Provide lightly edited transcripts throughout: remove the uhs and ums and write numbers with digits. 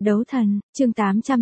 Đấu thần, chương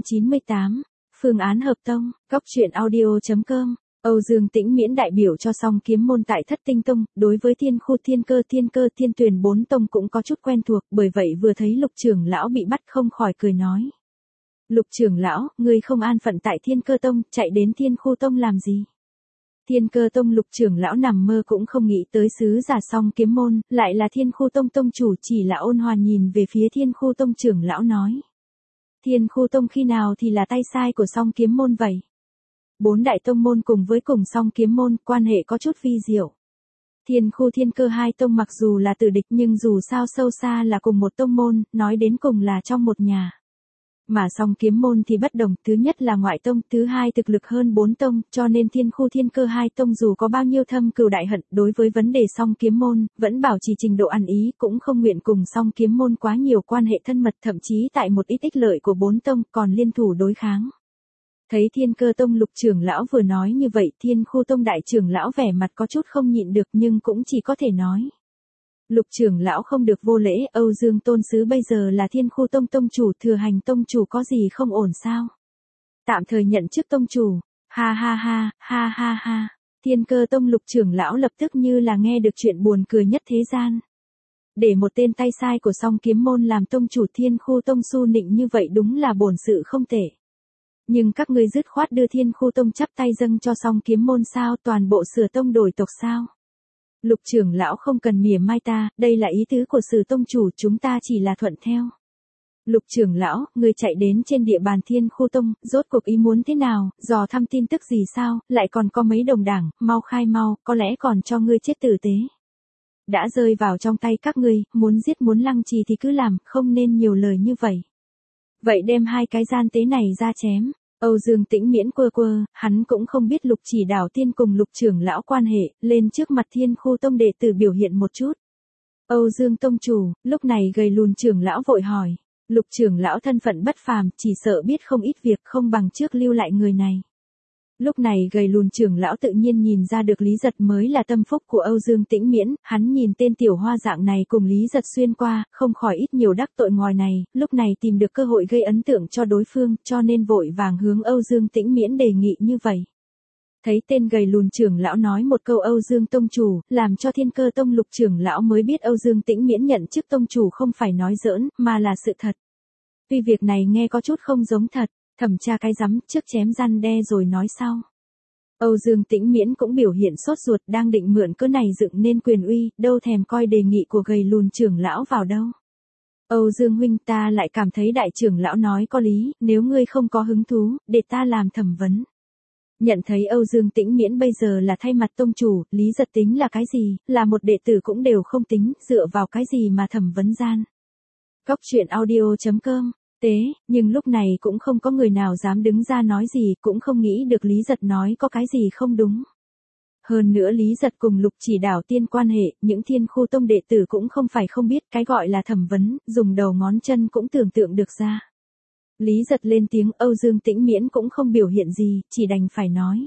898, phương án hợp tông, góc truyện audio.com. Âu Dương Tĩnh Miễn đại biểu cho Song Kiếm môn tại Thất Tinh Tông, đối với Thiên Khu, Thiên Cơ, Thiên Tuyền bốn tông cũng có chút quen thuộc, bởi vậy vừa thấy Lục trưởng lão bị bắt không khỏi cười nói. Lục trưởng lão, ngươi không an phận tại Thiên Cơ Tông, chạy đến Thiên Khu Tông làm gì? Thiên Cơ Tông Lục trưởng lão nằm mơ cũng không nghĩ tới sứ giả Song Kiếm môn, lại là Thiên Khu Tông tông chủ, chỉ là ôn hòa nhìn về phía Thiên Khu Tông trưởng lão nói. Thiên Khu Tông khi nào thì là tay sai của Song Kiếm môn vậy? Bốn đại tông môn cùng với cùng Song Kiếm môn, quan hệ có chút vi diệu. Thiên Khu, Thiên Cơ hai tông mặc dù là tử địch nhưng dù sao sâu xa là cùng một tông môn, nói đến cùng là trong một nhà. Mà Song Kiếm môn thì bất đồng, thứ nhất là ngoại tông, thứ hai thực lực hơn bốn tông, cho nên Thiên Khu, Thiên Cơ hai tông dù có bao nhiêu thâm cừu đại hận, đối với vấn đề Song Kiếm môn, vẫn bảo trì trình độ ăn ý, cũng không nguyện cùng Song Kiếm môn quá nhiều quan hệ thân mật, thậm chí tại một ít ích lợi của bốn tông, còn liên thủ đối kháng. Thấy Thiên Cơ Tông Lục trưởng lão vừa nói như vậy, Thiên Khu Tông đại trưởng lão vẻ mặt có chút không nhịn được nhưng cũng chỉ có thể nói. Lục trưởng lão không được vô lễ, Âu Dương tôn sứ bây giờ là Thiên Khu Tông tông chủ, thừa hành tông chủ có gì không ổn sao? Tạm thời nhận chức tông chủ, ha ha ha, ha ha ha. Thiên Cơ Tông Lục trưởng lão lập tức như là nghe được chuyện buồn cười nhất thế gian. Để một tên tay sai của Song Kiếm môn làm tông chủ Thiên Khu Tông su nịnh như vậy đúng là bổn sự không tệ. Nhưng các ngươi dứt khoát đưa Thiên Khu Tông chắp tay dâng cho Song Kiếm môn sao, toàn bộ sửa tông đổi tộc sao? Lục trưởng lão không cần mỉa mai ta, đây là ý tứ của sử tông chủ, chúng ta chỉ là thuận theo. Lục trưởng lão, ngươi chạy đến trên địa bàn Thiên Khu Tông, rốt cuộc ý muốn thế nào, dò thăm tin tức gì sao, lại còn có mấy đồng đảng, mau khai mau, có lẽ còn cho ngươi chết tử tế. Đã rơi vào trong tay các ngươi, muốn giết muốn lăng trì thì cứ làm, không nên nhiều lời như vậy. Vậy đem hai cái gian tế này ra chém. Âu Dương Tĩnh Miễn quơ, hắn cũng không biết Lục Chỉ Đảo Tiên cùng Lục trưởng lão quan hệ, lên trước mặt Thiên Khu Tông đệ tử biểu hiện một chút. Âu Dương tông chủ, lúc này gầy lùn trưởng lão vội hỏi, Lục trưởng lão thân phận bất phàm, chỉ sợ biết không ít việc, không bằng trước lưu lại người này. Lúc này gầy lùn trưởng lão tự nhiên nhìn ra được Lý Giật mới là tâm phúc của Âu Dương Tĩnh Miễn, hắn nhìn tên tiểu hoa dạng này cùng Lý Giật xuyên qua, không khỏi ít nhiều đắc tội ngoài này, lúc này tìm được cơ hội gây ấn tượng cho đối phương, cho nên vội vàng hướng Âu Dương Tĩnh Miễn đề nghị như vậy. Thấy tên gầy lùn trưởng lão nói một câu Âu Dương tông chủ, làm cho Thiên Cơ Tông Lục trưởng lão mới biết Âu Dương Tĩnh Miễn nhận chức tông chủ không phải nói giỡn, mà là sự thật. Tuy việc này nghe có chút không giống thật. Thẩm tra cái rắm, trước chém răn đe rồi nói sau. Âu Dương Tĩnh Miễn cũng biểu hiện sốt ruột, đang định mượn cớ này dựng nên quyền uy, đâu thèm coi đề nghị của gầy lùn trưởng lão vào đâu. Âu Dương huynh, ta lại cảm thấy đại trưởng lão nói có lý, nếu ngươi không có hứng thú, để ta làm thẩm vấn. Nhận thấy Âu Dương Tĩnh Miễn bây giờ là thay mặt tông chủ, Lý Giật tính là cái gì, là một đệ tử cũng đều không tính, dựa vào cái gì mà thẩm vấn gian. Góc truyện audio.com. Nhưng lúc này cũng không có người nào dám đứng ra nói gì, cũng không nghĩ được Lý Giật nói có cái gì không đúng. Hơn nữa Lý Giật cùng Lục Chỉ Đảo Tiên quan hệ, những Thiên Khu Tông đệ tử cũng không phải không biết, cái gọi là thẩm vấn, dùng đầu ngón chân cũng tưởng tượng được ra. Lý Giật lên tiếng, Âu Dương Tĩnh Miễn cũng không biểu hiện gì, chỉ đành phải nói.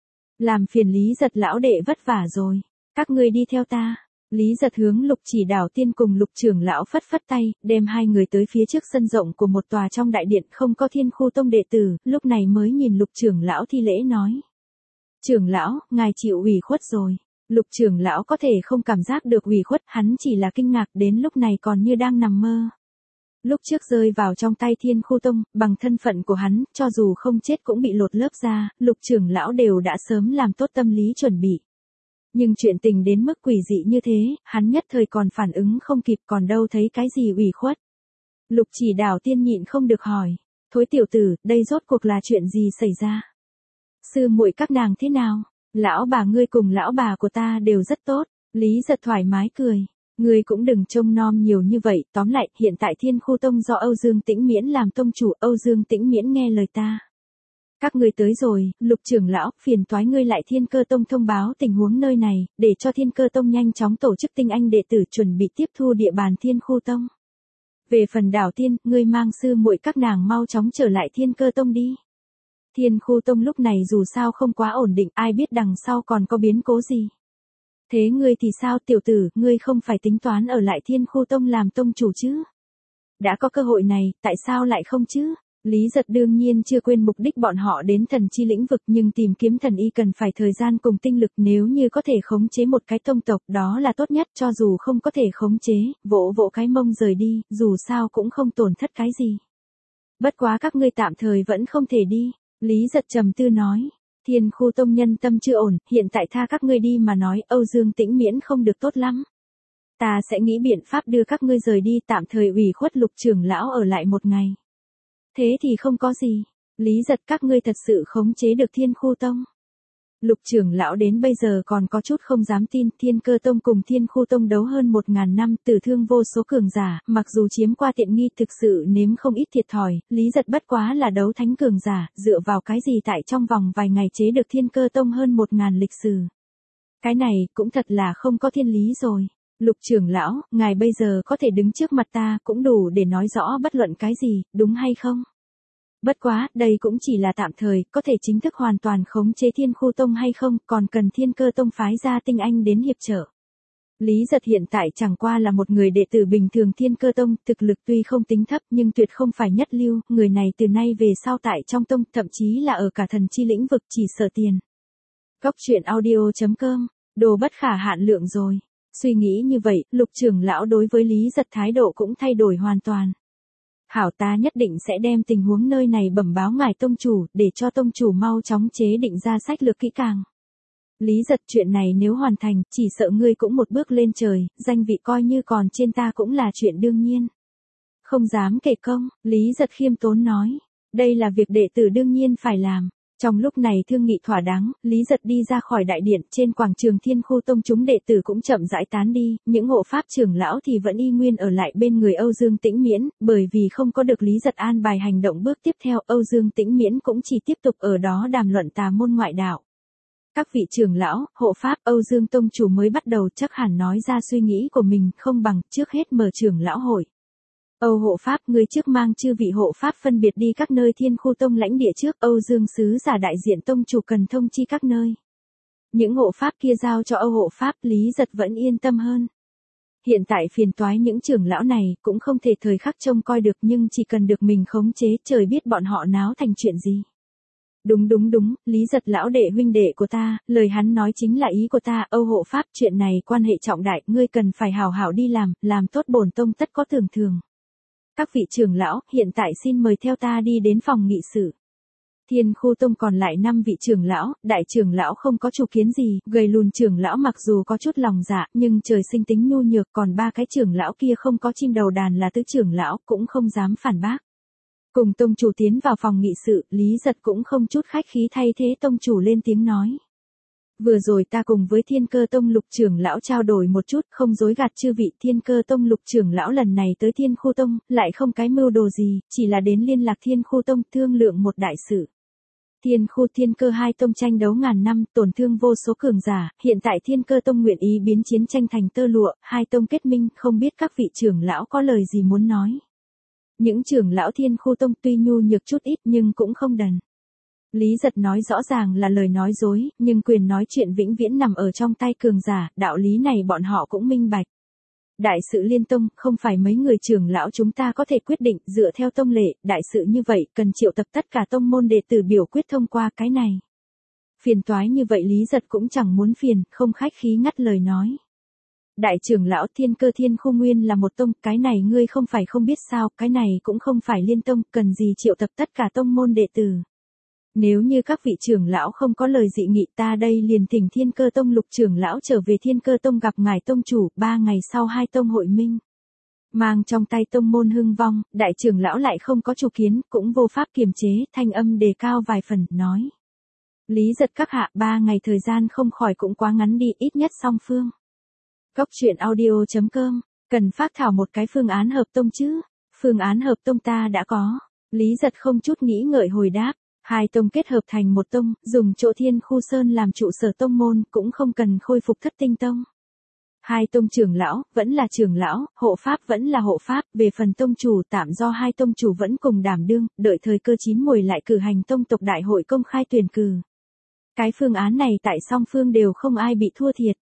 Làm phiền Lý Giật lão đệ vất vả rồi, các ngươi đi theo ta. Lý Giật hướng Lục Chỉ Đảo Tiên cùng Lục trưởng lão phất phất tay, đem hai người tới phía trước sân rộng của một tòa trong đại điện không có Thiên Khu Tông đệ tử, lúc này mới nhìn Lục trưởng lão thi lễ nói. Trưởng lão, ngài chịu ủy khuất rồi. Lục trưởng lão có thể không cảm giác được ủy khuất, hắn chỉ là kinh ngạc đến lúc này còn như đang nằm mơ. Lúc trước rơi vào trong tay Thiên Khu Tông, bằng thân phận của hắn, cho dù không chết cũng bị lột lớp ra, Lục trưởng lão đều đã sớm làm tốt tâm lý chuẩn bị. Nhưng chuyện tình đến mức quỷ dị như thế, hắn nhất thời còn phản ứng không kịp, còn đâu thấy cái gì ủy khuất. Lục Chỉ Đảo Tiên nhịn không được hỏi, thối tiểu tử, đây rốt cuộc là chuyện gì xảy ra? Sư muội các nàng thế nào? Lão bà ngươi cùng lão bà của ta đều rất tốt. Lý Giật thoải mái cười. Ngươi cũng đừng trông nom nhiều như vậy, tóm lại, hiện tại Thiên Khu Tông do Âu Dương Tĩnh Miễn làm tông chủ, Âu Dương Tĩnh Miễn nghe lời ta. Các ngươi tới rồi, Lục trưởng lão, phiền toái ngươi lại Thiên Cơ Tông thông báo tình huống nơi này, để cho Thiên Cơ Tông nhanh chóng tổ chức tinh anh đệ tử chuẩn bị tiếp thu địa bàn Thiên Khu Tông. Về phần Đảo Tiên, ngươi mang sư muội các nàng mau chóng trở lại Thiên Cơ Tông đi. Thiên Khu Tông lúc này dù sao không quá ổn định, ai biết đằng sau còn có biến cố gì. Thế ngươi thì sao tiểu tử, ngươi không phải tính toán ở lại Thiên Khu Tông làm tông chủ chứ? Đã có cơ hội này, tại sao lại không chứ? Lý Giật đương nhiên chưa quên mục đích bọn họ đến thần chi lĩnh vực, nhưng tìm kiếm thần y cần phải thời gian cùng tinh lực, nếu như có thể khống chế một cái tông tộc đó là tốt nhất, cho dù không có thể khống chế, vỗ vỗ cái mông rời đi, dù sao cũng không tổn thất cái gì. Bất quá các ngươi tạm thời vẫn không thể đi, Lý Giật trầm tư nói. Thiên Khu Tông nhân tâm chưa ổn, hiện tại tha các ngươi đi mà nói, Âu Dương Tĩnh Miễn không được tốt lắm. Ta sẽ nghĩ biện pháp đưa các ngươi rời đi, tạm thời ủy khuất Lục trưởng lão ở lại một ngày. Thế thì không có gì. Lý Giật, các ngươi thật sự khống chế được Thiên Khu Tông. Lục trưởng lão đến bây giờ còn có chút không dám tin, Thiên Cơ Tông cùng Thiên Khu Tông đấu hơn 1000 năm, tử thương vô số cường giả, mặc dù chiếm qua tiện nghi thực sự nếm không ít thiệt thòi, Lý Giật bất quá là đấu thánh cường giả, dựa vào cái gì tại trong vòng vài ngày chế được Thiên Cơ Tông hơn 1000 lịch sử. Cái này cũng thật là không có thiên lý rồi. Lục trưởng lão, ngài bây giờ có thể đứng trước mặt ta cũng đủ để nói rõ bất luận cái gì, đúng hay không? Bất quá, đây cũng chỉ là tạm thời, có thể chính thức hoàn toàn khống chế Thiên Khu Tông hay không, còn cần Thiên Cơ Tông phái ra tinh anh đến hiệp trợ. Lý Giật hiện tại chẳng qua là một người đệ tử bình thường Thiên Cơ Tông, thực lực tuy không tính thấp nhưng tuyệt không phải nhất lưu, người này từ nay về sau tại trong tông, thậm chí là ở cả thần chi lĩnh vực chỉ sợ tiền. Góc truyện audio.com, đồ bất khả hạn lượng rồi. Suy nghĩ như vậy, Lục trưởng lão đối với Lý Giật thái độ cũng thay đổi hoàn toàn. Hảo, ta nhất định sẽ đem tình huống nơi này bẩm báo ngài tông chủ, để cho tông chủ mau chóng chế định ra sách lược kỹ càng. Lý Giật, chuyện này nếu hoàn thành, chỉ sợ ngươi cũng một bước lên trời, danh vị coi như còn trên ta cũng là chuyện đương nhiên. Không dám kể công, Lý Giật khiêm tốn nói. Đây là việc đệ tử đương nhiên phải làm. Trong lúc này thương nghị thỏa đáng, Lý Giật đi ra khỏi đại điện, trên quảng trường Thiên Khu Tông chúng đệ tử cũng chậm rãi tán đi, những hộ pháp trưởng lão thì vẫn y nguyên ở lại bên người Âu Dương Tĩnh Miễn, bởi vì không có được Lý Giật an bài hành động bước tiếp theo, Âu Dương Tĩnh Miễn cũng chỉ tiếp tục ở đó đàm luận tà môn ngoại đạo. Các vị trưởng lão, hộ pháp, Âu Dương Tông chủ mới bắt đầu chắc hẳn nói ra suy nghĩ của mình, không bằng trước hết mở trưởng lão hội. Âu hộ pháp, người trước mang chư vị hộ pháp phân biệt đi các nơi Thiên Khu Tông lãnh địa trước, Âu Dương sứ giả đại diện tông chủ cần thông chi các nơi. Những hộ pháp kia giao cho Âu hộ pháp, Lý Giật vẫn yên tâm hơn. Hiện tại phiền toái những trưởng lão này cũng không thể thời khắc trông coi được, nhưng chỉ cần được mình khống chế, trời biết bọn họ náo thành chuyện gì. Đúng, Lý Giật lão đệ huynh đệ của ta, lời hắn nói chính là ý của ta, Âu hộ pháp, chuyện này quan hệ trọng đại, ngươi cần phải hảo hảo đi làm tốt bổn tông tất có thường thường. Các vị trưởng lão, hiện tại xin mời theo ta đi đến phòng nghị sự. Thiên Khu Tông còn lại 5 vị trưởng lão, đại trưởng lão không có chủ kiến gì, gầy lùn trưởng lão mặc dù có chút lòng dạ, nhưng trời sinh tính nhu nhược, còn 3 cái trưởng lão kia không có chim đầu đàn là tứ trưởng lão, cũng không dám phản bác. Cùng tông chủ tiến vào phòng nghị sự, Lý Giật cũng không chút khách khí thay thế tông chủ lên tiếng nói. Vừa rồi ta cùng với Thiên Cơ Tông Lục trưởng lão trao đổi một chút, không dối gạt chư vị, Thiên Cơ Tông Lục trưởng lão lần này tới Thiên Khu Tông, lại không cái mưu đồ gì, chỉ là đến liên lạc Thiên Khu Tông thương lượng một đại sự. Thiên Khu Thiên Cơ hai tông tranh đấu ngàn năm, tổn thương vô số cường giả, hiện tại Thiên Cơ Tông nguyện ý biến chiến tranh thành tơ lụa, hai tông kết minh, không biết các vị trưởng lão có lời gì muốn nói. Những trưởng lão Thiên Khu Tông tuy nhu nhược chút ít nhưng cũng không đần. Lý Giật nói rõ ràng là lời nói dối, nhưng quyền nói chuyện vĩnh viễn nằm ở trong tay cường giả, đạo lý này bọn họ cũng minh bạch. Đại sự liên tông, không phải mấy người trưởng lão chúng ta có thể quyết định, dựa theo tông lệ, đại sự như vậy, cần triệu tập tất cả tông môn đệ tử biểu quyết thông qua cái này. Phiền toái như vậy Lý Giật cũng chẳng muốn phiền, không khách khí ngắt lời nói. Đại trưởng lão Thiên Cơ Thiên Khu nguyên là một tông, cái này ngươi không phải không biết sao, cái này cũng không phải liên tông, cần gì triệu tập tất cả tông môn đệ tử. Nếu như các vị trưởng lão không có lời dị nghị, ta đây liền thỉnh Thiên Cơ Tông Lục trưởng lão trở về Thiên Cơ Tông gặp ngài tông chủ, 3 ngày sau hai tông hội minh. Mang trong tay tông môn hưng vong, đại trưởng lão lại không có chủ kiến, cũng vô pháp kiềm chế, thanh âm đề cao vài phần, nói. Lý Giật các hạ, 3 ngày thời gian không khỏi cũng quá ngắn đi, ít nhất song phương. Góc truyện audio.com, cần phát thảo một cái phương án hợp tông chứ? Phương án hợp tông ta đã có. Lý Giật không chút nghĩ ngợi hồi đáp. Hai tông kết hợp thành một tông, dùng chỗ Thiên Khu Sơn làm trụ sở tông môn, cũng không cần khôi phục Thất Tinh Tông. Hai tông trưởng lão, vẫn là trưởng lão, hộ pháp vẫn là hộ pháp, về phần tông chủ tạm do hai tông chủ vẫn cùng đảm đương, đợi thời cơ chín muồi lại cử hành tông tộc đại hội công khai tuyển cử. Cái phương án này tại song phương đều không ai bị thua thiệt.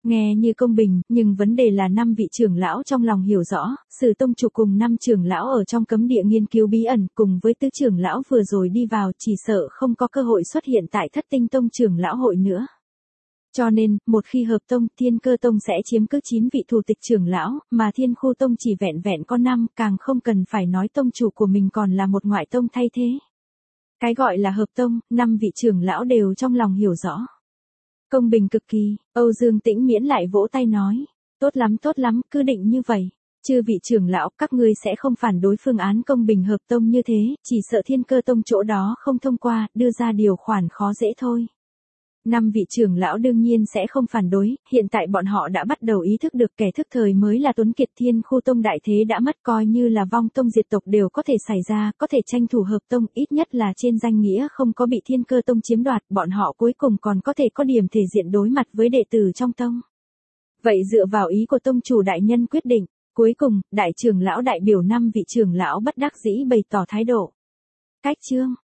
Nghe như công bình, nhưng vấn đề là 5 vị trưởng lão trong lòng hiểu rõ, Sử tông chủ cùng 5 trưởng lão ở trong cấm địa nghiên cứu bí ẩn cùng với tứ trưởng lão vừa rồi đi vào chỉ sợ không có cơ hội xuất hiện tại Thất Tinh tông trưởng lão hội nữa. Cho nên, một khi hợp tông, Thiên Cơ tông sẽ chiếm cứ 9 vị thủ tịch trưởng lão, mà Thiên Khu tông chỉ vẹn vẹn có 5, càng không cần phải nói tông chủ của mình còn là một ngoại tông thay thế. Cái gọi là hợp tông, 5 vị trưởng lão đều trong lòng hiểu rõ. Công bình cực kỳ, Âu Dương Tĩnh Miễn lại vỗ tay nói, tốt lắm, cứ định như vậy. Chư vị trưởng lão, các ngươi sẽ không phản đối phương án công bình hợp tông như thế, chỉ sợ Thiên Cơ tông chỗ đó không thông qua, đưa ra điều khoản khó dễ thôi. 5 vị trưởng lão đương nhiên sẽ không phản đối, hiện tại bọn họ đã bắt đầu ý thức được kẻ thức thời mới là Tuấn Kiệt. Thiên Khu tông đại thế đã mất, coi như là vong tông diệt tộc đều có thể xảy ra, có thể tranh thủ hợp tông, ít nhất là trên danh nghĩa không có bị Thiên Cơ tông chiếm đoạt, bọn họ cuối cùng còn có thể có điểm thể diện đối mặt với đệ tử trong tông. Vậy dựa vào ý của tông chủ đại nhân quyết định, cuối cùng, đại trưởng lão đại biểu 5 vị trưởng lão bất đắc dĩ bày tỏ thái độ. Cách chương